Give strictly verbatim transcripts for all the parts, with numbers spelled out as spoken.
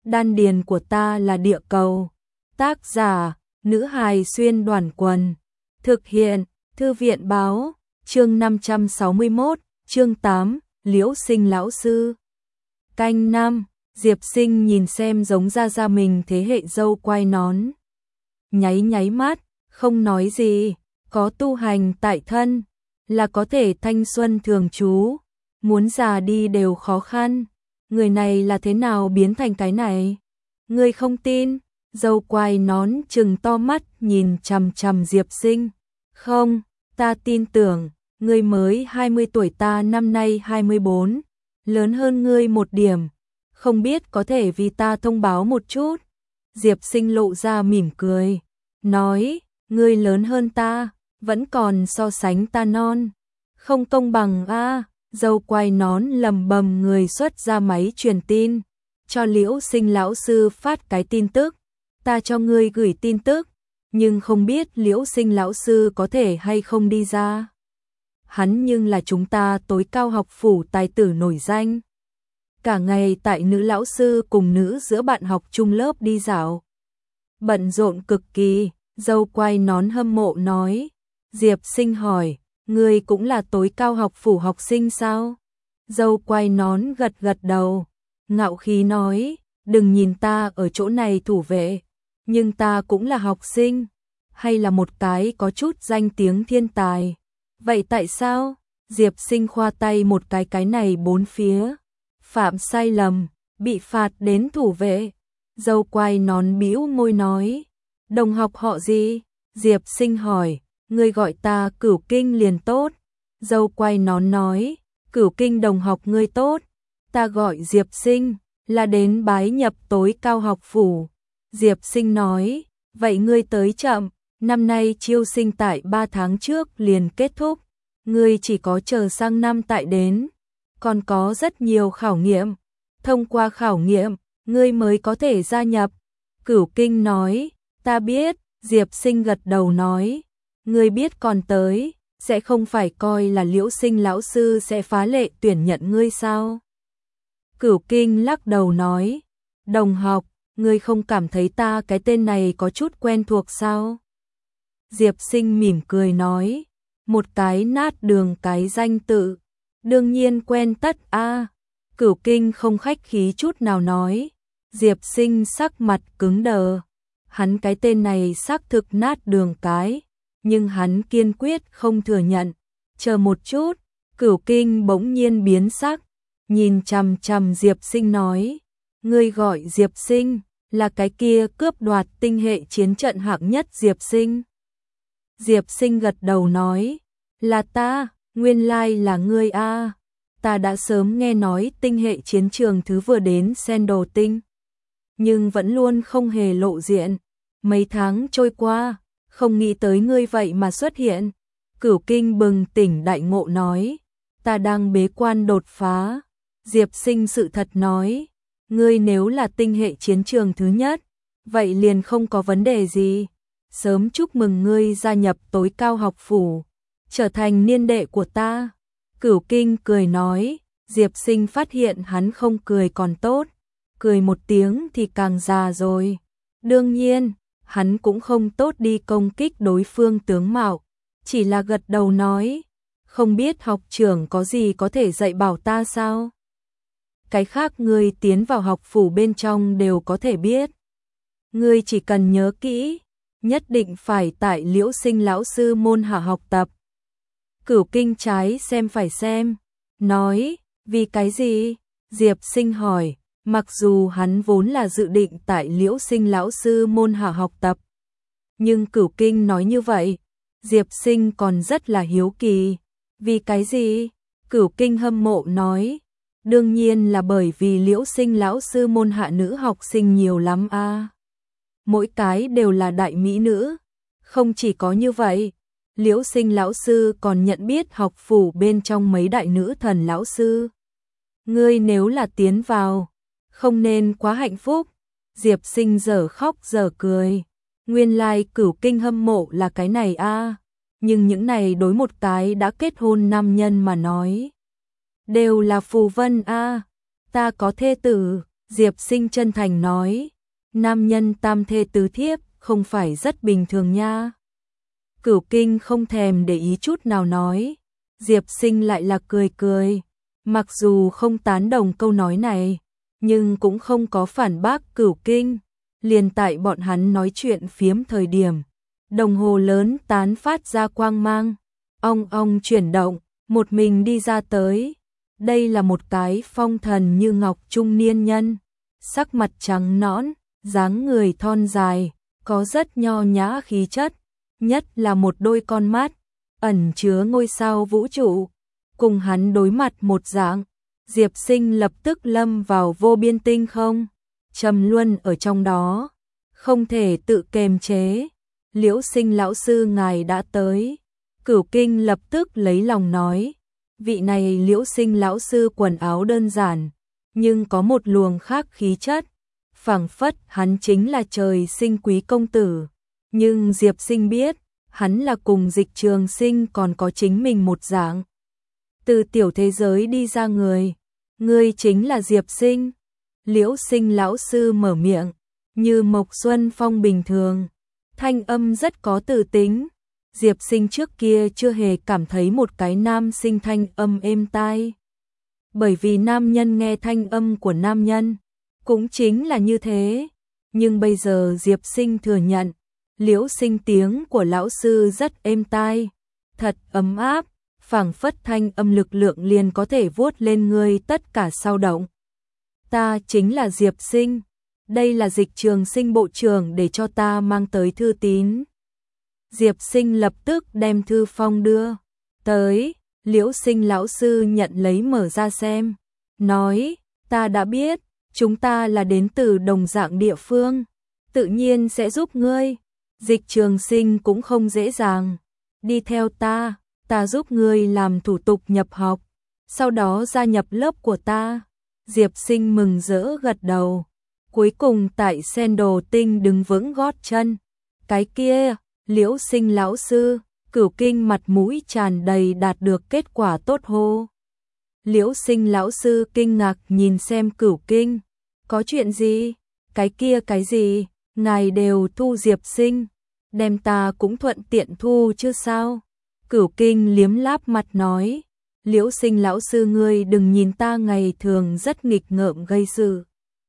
Đan điền của ta là địa cầu. Tác giả, nữ hài xuyên đoàn quần. Thực hiện, thư viện báo, chương năm trăm sáu mươi mốt, chương tám, Liễu Sinh lão sư. Canh năm, Diệp Sinh nhìn xem giống ra ra mình thế hệ dâu quai nón. Nháy nháy mắt, không nói gì, có tu hành tại thân, là có thể thanh xuân thường trú, muốn già đi đều khó khăn. Người này là thế nào biến thành cái này? Ngươi không tin? Dâu quai nón trừng to mắt nhìn chằm chằm Diệp Sinh. Không, ta tin tưởng, ngươi mới hai mươi tuổi, ta năm nay hai mươi bốn, lớn hơn ngươi một điểm, không biết có thể vì ta thông báo một chút. Diệp Sinh lộ ra mỉm cười, nói, ngươi lớn hơn ta, vẫn còn so sánh ta non, không công bằng a. Dâu quai nón lầm bầm người xuất ra máy truyền tin, cho Liễu Sinh lão sư phát cái tin tức, ta cho ngươi gửi tin tức, nhưng không biết Liễu Sinh lão sư có thể hay không đi ra. Hắn nhưng là chúng ta tối cao học phủ tài tử nổi danh. Cả ngày tại nữ lão sư cùng nữ giữa bạn học chung lớp đi dạo. Bận rộn cực kỳ, dâu quai nón hâm mộ nói. Diệp Sinh hỏi, ngươi cũng là tối cao học phủ học sinh sao? Dâu quai nón gật gật đầu, ngạo khí nói, đừng nhìn ta ở chỗ này thủ vệ, nhưng ta cũng là học sinh, hay là một cái có chút danh tiếng thiên tài. Vậy tại sao? Diệp Sinh khoa tay một cái cái này bốn phía. Phạm sai lầm, bị phạt đến thủ vệ. Dâu quai nón bĩu môi nói, đồng học họ gì? Diệp Sinh hỏi, ngươi gọi ta Cửu Kinh liền tốt. Dâu quai nón nói, Cửu Kinh đồng học ngươi tốt, ta gọi Diệp Sinh, là đến bái nhập tối cao học phủ. Diệp Sinh nói, vậy ngươi tới chậm, năm nay chiêu sinh tại ba tháng trước liền kết thúc, ngươi chỉ có chờ sang năm tại đến, còn có rất nhiều khảo nghiệm, thông qua khảo nghiệm, ngươi mới có thể gia nhập. Cửu Kinh nói, ta biết. Diệp Sinh gật đầu nói, ngươi biết còn tới, sẽ không phải coi là Liễu Sinh lão sư sẽ phá lệ tuyển nhận ngươi sao? Cửu Kinh lắc đầu nói, đồng học, ngươi không cảm thấy ta cái tên này có chút quen thuộc sao? Diệp Sinh mỉm cười nói, một cái nát đường cái danh tự, đương nhiên quen tất a. À. Cửu Kinh không khách khí chút nào nói. Diệp Sinh sắc mặt cứng đờ, hắn cái tên này xác thực nát đường cái, nhưng hắn kiên quyết không thừa nhận. Chờ một chút, Cửu Kinh bỗng nhiên biến sắc, nhìn chằm chằm Diệp Sinh nói, ngươi gọi Diệp Sinh, là cái kia cướp đoạt tinh hệ chiến trận hạng nhất Diệp Sinh. Diệp Sinh gật đầu nói, là ta, nguyên lai là ngươi a. À. Ta đã sớm nghe nói tinh hệ chiến trường thứ vừa đến Sen Đồ Tinh, nhưng vẫn luôn không hề lộ diện. Mấy tháng trôi qua, không nghĩ tới ngươi vậy mà xuất hiện. Cửu Kinh bừng tỉnh đại ngộ nói, ta đang bế quan đột phá. Diệp Sinh sự thật nói, ngươi nếu là tinh hệ chiến trường thứ nhất, vậy liền không có vấn đề gì. Sớm chúc mừng ngươi gia nhập tối cao học phủ, trở thành niên đệ của ta. Cửu Kinh cười nói, Diệp Sinh phát hiện hắn không cười còn tốt, cười một tiếng thì càng già rồi. Đương nhiên, hắn cũng không tốt đi công kích đối phương tướng mạo, chỉ là gật đầu nói, không biết học trưởng có gì có thể dạy bảo ta sao? Cái khác ngươi tiến vào học phủ bên trong đều có thể biết. Ngươi chỉ cần nhớ kỹ, nhất định phải tại Liễu Sinh lão sư môn hạ học tập. Cửu Kinh trái xem phải xem, nói, vì cái gì? Diệp Sinh hỏi, mặc dù hắn vốn là dự định tại Liễu Sinh lão sư môn hạ học tập, nhưng Cửu Kinh nói như vậy, Diệp Sinh còn rất là hiếu kỳ. Vì cái gì? Cửu Kinh hâm mộ nói, đương nhiên là bởi vì Liễu Sinh lão sư môn hạ nữ học sinh nhiều lắm a. À. Mỗi cái đều là đại mỹ nữ. Không chỉ có như vậy, Liễu Sinh lão sư còn nhận biết học phủ bên trong mấy đại nữ thần lão sư. Ngươi nếu là tiến vào, không nên quá hạnh phúc. Diệp Sinh dở khóc dở cười. Nguyên lai Cửu Kinh hâm mộ là cái này a. À. Nhưng những này đối một cái đã kết hôn nam nhân mà nói, đều là phù vân a. À. Ta có thê tử, Diệp Sinh chân thành nói, nam nhân tam thê tứ thiếp không phải rất bình thường nha. Cửu Kinh không thèm để ý chút nào nói, Diệp Sinh lại là cười cười, mặc dù không tán đồng câu nói này, nhưng cũng không có phản bác Cửu Kinh. Liền tại bọn hắn nói chuyện phiếm thời điểm, đồng hồ lớn tán phát ra quang mang, ong ong chuyển động, một mình đi ra tới. Đây là một cái phong thần như ngọc trung niên nhân, sắc mặt trắng nõn, dáng người thon dài, có rất nho nhã khí chất, nhất là một đôi con mắt ẩn chứa ngôi sao vũ trụ, cùng hắn đối mặt một dạng, Diệp Sinh lập tức lâm vào vô biên tinh không, trầm luân ở trong đó, không thể tự kềm chế. Liễu Sinh lão sư ngài đã tới. Cửu Kinh lập tức lấy lòng nói, vị này Liễu Sinh lão sư quần áo đơn giản, nhưng có một luồng khác khí chất, phảng phất hắn chính là trời sinh quý công tử. Nhưng Diệp Sinh biết, hắn là cùng Dịch Trường Sinh còn có chính mình một dạng. Từ tiểu thế giới đi ra người, ngươi chính là Diệp Sinh. Liễu Sinh lão sư mở miệng, như Mộc Xuân Phong bình thường, thanh âm rất có từ tính. Diệp Sinh trước kia chưa hề cảm thấy một cái nam sinh thanh âm êm tai. Bởi vì nam nhân nghe thanh âm của nam nhân, cũng chính là như thế. Nhưng bây giờ Diệp Sinh thừa nhận, Liễu Sinh tiếng của lão sư rất êm tai, thật ấm áp, phảng phất thanh âm lực lượng liền có thể vuốt lên người tất cả sao động. Ta chính là Diệp Sinh, đây là Dịch Trường Sinh bộ trưởng để cho ta mang tới thư tín. Diệp Sinh lập tức đem thư phong đưa tới, Liễu Sinh lão sư nhận lấy mở ra xem, nói, ta đã biết, chúng ta là đến từ đồng dạng địa phương, tự nhiên sẽ giúp ngươi. Dịch Trường Sinh cũng không dễ dàng, đi theo ta, ta giúp ngươi làm thủ tục nhập học, sau đó gia nhập lớp của ta. Diệp Sinh mừng rỡ gật đầu, cuối cùng tại sen đồ tinh đứng vững gót chân. Cái kia, Liễu Sinh lão sư, Cửu Kinh mặt mũi tràn đầy đạt được kết quả tốt hô. Liễu Sinh lão sư kinh ngạc nhìn xem Cửu Kinh, có chuyện gì? Cái kia cái gì? Ngài đều thu Diệp Sinh, đem ta cũng thuận tiện thu chứ sao? Cửu Kinh liếm láp mặt nói, Liễu Sinh lão sư ngươi đừng nhìn ta ngày thường rất nghịch ngợm gây sự.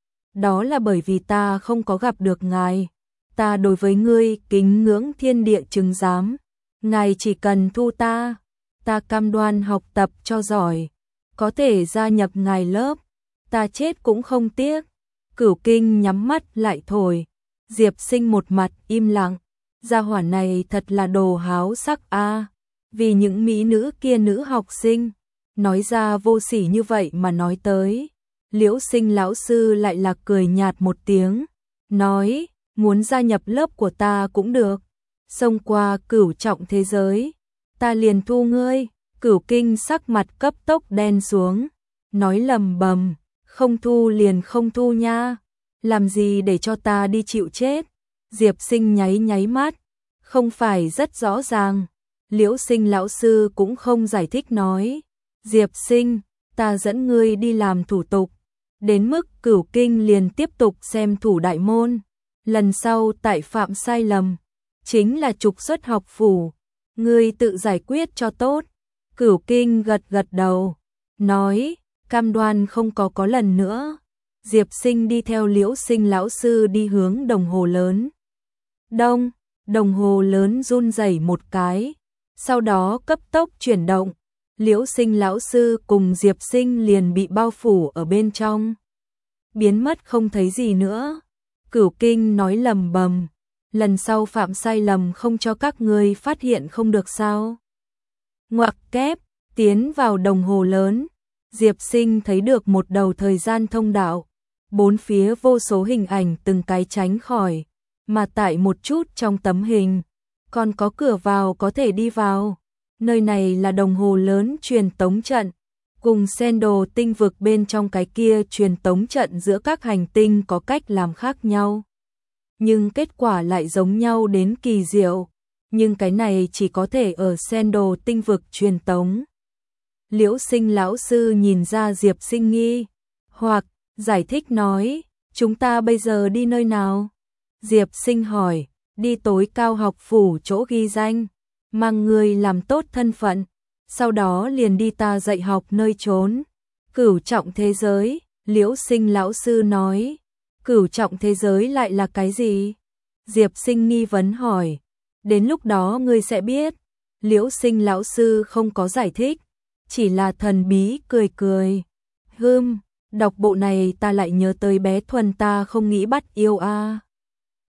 Đó là bởi vì ta không có gặp được ngài. Ta đối với ngươi kính ngưỡng thiên địa chứng giám. Ngài chỉ cần thu ta, ta cam đoan học tập cho giỏi, có thể gia nhập ngài lớp, ta chết cũng không tiếc. Cửu Kinh nhắm mắt lại thổi, Diệp Sinh một mặt im lặng, gia hỏa này thật là đồ háo sắc a. Vì những mỹ nữ kia nữ học sinh, nói ra vô sỉ như vậy mà nói tới. Liễu Sinh lão sư lại là cười nhạt một tiếng, nói, muốn gia nhập lớp của ta cũng được, xông qua cửu trọng thế giới, ta liền thu ngươi. Cửu Kinh sắc mặt cấp tốc đen xuống, nói lầm bầm, không thu liền không thu nha, làm gì để cho ta đi chịu chết. Diệp Sinh nháy nháy mắt, không phải rất rõ ràng. Liễu Sinh lão sư cũng không giải thích nói, Diệp Sinh, ta dẫn ngươi đi làm thủ tục. Đến mức Cửu Kinh liền tiếp tục xem thủ đại môn, lần sau tại phạm sai lầm, chính là trục xuất học phủ, ngươi tự giải quyết cho tốt. Cửu Kinh gật gật đầu, nói, cam đoan không có có lần nữa. Diệp Sinh đi theo Liễu Sinh lão sư đi hướng đồng hồ lớn. Đông, đồng hồ lớn run rẩy một cái, sau đó cấp tốc chuyển động. Liễu Sinh lão sư cùng Diệp Sinh liền bị bao phủ ở bên trong, biến mất không thấy gì nữa. Cửu Kinh nói lầm bầm, lần sau phạm sai lầm không cho các ngươi phát hiện không được sao? Ngoặc kép, tiến vào đồng hồ lớn, Diệp Sinh thấy được một đầu thời gian thông đạo, bốn phía vô số hình ảnh từng cái tránh khỏi, mà tại một chút trong tấm hình, còn có cửa vào có thể đi vào. Nơi này là đồng hồ lớn truyền tống trận, cùng sen đồ tinh vực bên trong cái kia truyền tống trận giữa các hành tinh có cách làm khác nhau. Nhưng kết quả lại giống nhau đến kỳ diệu, nhưng cái này chỉ có thể ở sen đồ tinh vực truyền tống. Liễu Sinh lão sư nhìn ra Diệp Sinh nghi hoặc, giải thích nói, chúng ta bây giờ đi nơi nào? Diệp Sinh hỏi, đi tối cao học phủ chỗ ghi danh, mang người làm tốt thân phận, sau đó liền đi ta dạy học nơi trốn. Cửu trọng thế giới, Liễu Sinh lão sư nói. Cửu trọng thế giới lại là cái gì? Diệp Sinh nghi vấn hỏi. Đến lúc đó ngươi sẽ biết. Liễu Sinh lão sư không có giải thích, chỉ là thần bí cười cười. Hừm, đọc bộ này ta lại nhớ tới bé Thuần ta không nghĩ bắt yêu a. À.